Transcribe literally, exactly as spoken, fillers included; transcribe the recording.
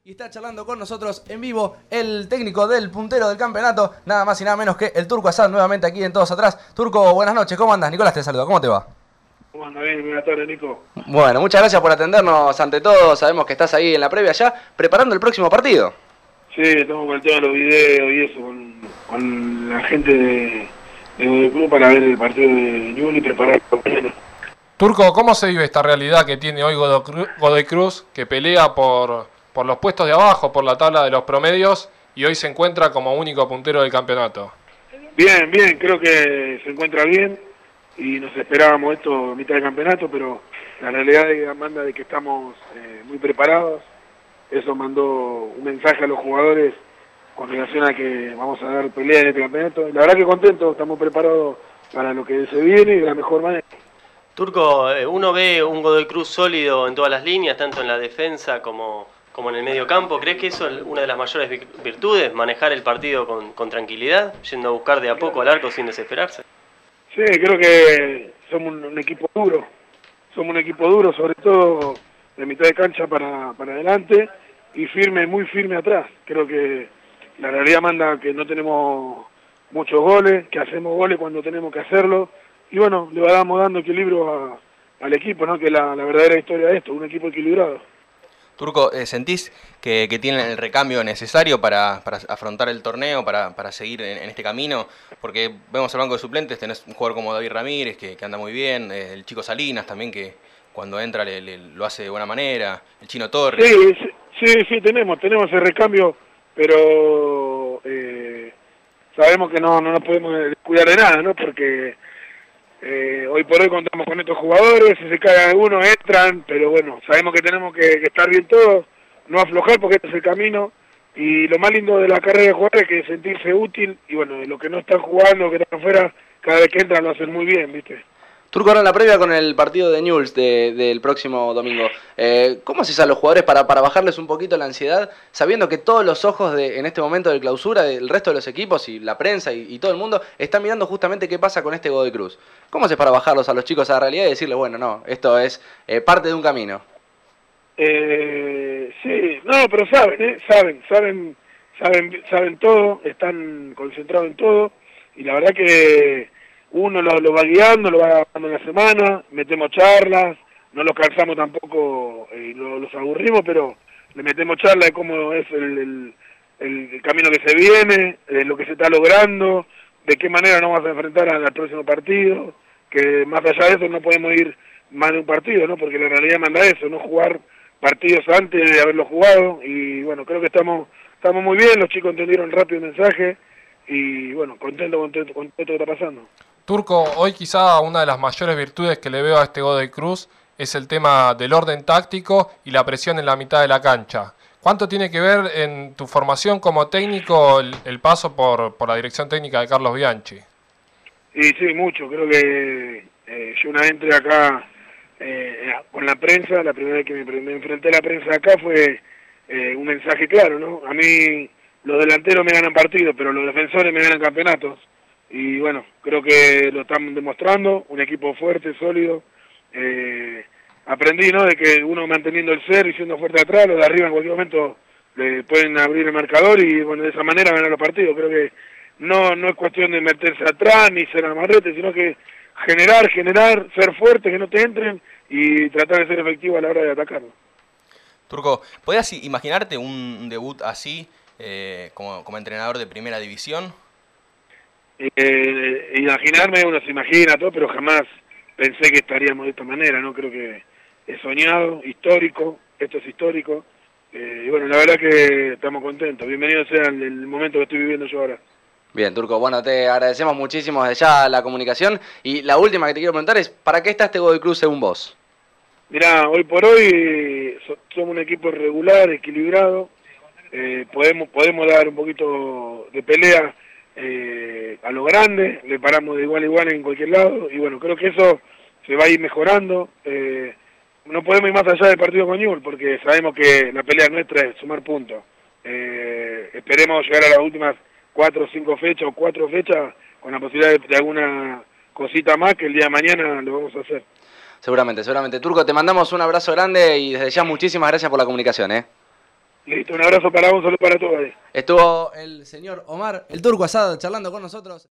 Y está charlando con nosotros en vivo el técnico del puntero del campeonato, nada más y nada menos que el Turco Asad, nuevamente aquí en Todos Atrás. Turco, buenas noches, ¿cómo andas? Nicolás te saluda, ¿cómo te va? ¿Cómo andas? Bien, buenas tardes, Nico. Bueno, muchas gracias por atendernos ante todo, sabemos que estás ahí en la previa ya, preparando el próximo partido. Sí, estamos con el tema de los videos y eso, con, con la gente de, de club para ver el partido de Ñul y preparar la mañana. Turco, ¿cómo se vive esta realidad que tiene hoy Godoy Cruz, que pelea por... por los puestos de abajo, por la tabla de los promedios, y hoy se encuentra como único puntero del campeonato? Bien, bien, creo que se encuentra bien, y nos esperábamos esto a mitad del campeonato, pero la realidad manda de que estamos eh, muy preparados. Eso mandó un mensaje a los jugadores con relación a que vamos a dar pelea en este campeonato. La verdad que contentos, estamos preparados para lo que se viene y de la mejor manera. Turco, uno ve un Godoy Cruz sólido en todas las líneas, tanto en la defensa como... como en el medio campo. ¿Crees que eso es una de las mayores virtudes? Manejar el partido con, con tranquilidad, yendo a buscar de a poco al arco sin desesperarse. Sí, creo que somos un, un equipo duro. Somos un equipo duro, sobre todo de mitad de cancha para, para adelante y firme, muy firme atrás. Creo que la realidad manda que no tenemos muchos goles, que hacemos goles cuando tenemos que hacerlo. Y bueno, le vamos dando equilibrio a, al equipo, ¿no? Que la, la verdadera historia de esto, un equipo equilibrado. Turco, ¿sentís que, que tienen el recambio necesario para, para afrontar el torneo, para, para seguir en, en este camino? Porque vemos al banco de suplentes, tenés un jugador como David Ramírez, que, que anda muy bien, eh, el chico Salinas también, que cuando entra le, le, lo hace de buena manera, el Chino Torres. Sí, sí, sí, sí tenemos, tenemos ese recambio, pero eh, sabemos que no, no nos podemos descuidar de nada, ¿no? Porque... Eh, hoy por hoy contamos con estos jugadores, si se cae alguno entran, pero bueno, sabemos que tenemos que, que estar bien todos, no aflojar porque este es el camino, y lo más lindo de la carrera de jugadores es que sentirse útil, y bueno, los que no están jugando, que están afuera, cada vez que entran lo hacen muy bien, ¿viste? Turco, ahora en la previa con el partido de Newell's de, del próximo domingo, eh, ¿cómo haces a los jugadores para, para bajarles un poquito la ansiedad, sabiendo que todos los ojos de, en este momento de clausura, del resto de los equipos y la prensa y, y todo el mundo, están mirando justamente qué pasa con este Godoy Cruz? ¿Cómo haces para bajarlos a los chicos a la realidad y decirles, bueno, no, esto es eh, parte de un camino? Eh, sí, no, pero saben, ¿eh? saben, saben, saben, saben todo, están concentrados en todo, y la verdad que uno lo, lo va guiando, lo va dando en la semana, metemos charlas, no los cansamos tampoco y eh, lo, los aburrimos, pero le metemos charlas de cómo es el, el, el camino que se viene, de lo que se está logrando, de qué manera nos vamos a enfrentar al próximo partido, que más allá de eso no podemos ir más de un partido, ¿no? Porque la realidad manda eso, no jugar partidos antes de haberlo jugado, y bueno, creo que estamos estamos muy bien, los chicos entendieron rápido el mensaje, y bueno, contento con todo con todo lo que está pasando. Turco, hoy quizá una de las mayores virtudes que le veo a este Godoy Cruz es el tema del orden táctico y la presión en la mitad de la cancha. ¿Cuánto tiene que ver en tu formación como técnico el, el paso por, por la dirección técnica de Carlos Bianchi? Y sí, mucho. Creo que eh, yo una vez entré acá eh, con la prensa, la primera vez que me, me enfrenté a la prensa acá fue eh, un mensaje claro, ¿no? A mí los delanteros me ganan partidos, pero los defensores me ganan campeonatos. Y bueno, creo que lo están demostrando, un equipo fuerte, sólido. Eh, aprendí, ¿no?, de que uno manteniendo el ser y siendo fuerte atrás, los de arriba en cualquier momento le pueden abrir el marcador y bueno, de esa manera ganar los partidos. Creo que no no es cuestión de meterse atrás ni ser amarrete, sino que generar, generar, ser fuerte, que no te entren y tratar de ser efectivo a la hora de atacarlo. Turco, ¿podías imaginarte un debut así eh, como, como entrenador de primera división? Eh, imaginarme, uno se imagina todo, pero jamás pensé que estaríamos de esta manera, ¿no? Creo que he soñado, histórico, esto es histórico, eh, y bueno, la verdad que estamos contentos. Bienvenido sea el, el momento que estoy viviendo yo ahora. Bien, Turco, bueno, te agradecemos muchísimo desde ya la comunicación, y la última que te quiero preguntar es, ¿para qué está este Godoy Cruz según vos? Mirá, hoy por hoy so, somos un equipo regular, equilibrado, eh, podemos, podemos dar un poquito de pelea Eh, a lo grande, le paramos de igual a igual en cualquier lado, y bueno, creo que eso se va a ir mejorando. Eh, no podemos ir más allá del partido con Newell's, porque sabemos que la pelea nuestra es sumar puntos. Eh, esperemos llegar a las últimas cuatro o cinco fechas, o cuatro fechas, con la posibilidad de, de alguna cosita más, que el día de mañana lo vamos a hacer. Seguramente, seguramente. Turco, te mandamos un abrazo grande y desde ya muchísimas gracias por la comunicación, ¿eh? Listo, un abrazo para vos, un saludo para todos ahí. Estuvo el señor Omar, el Turco Asad, charlando con nosotros.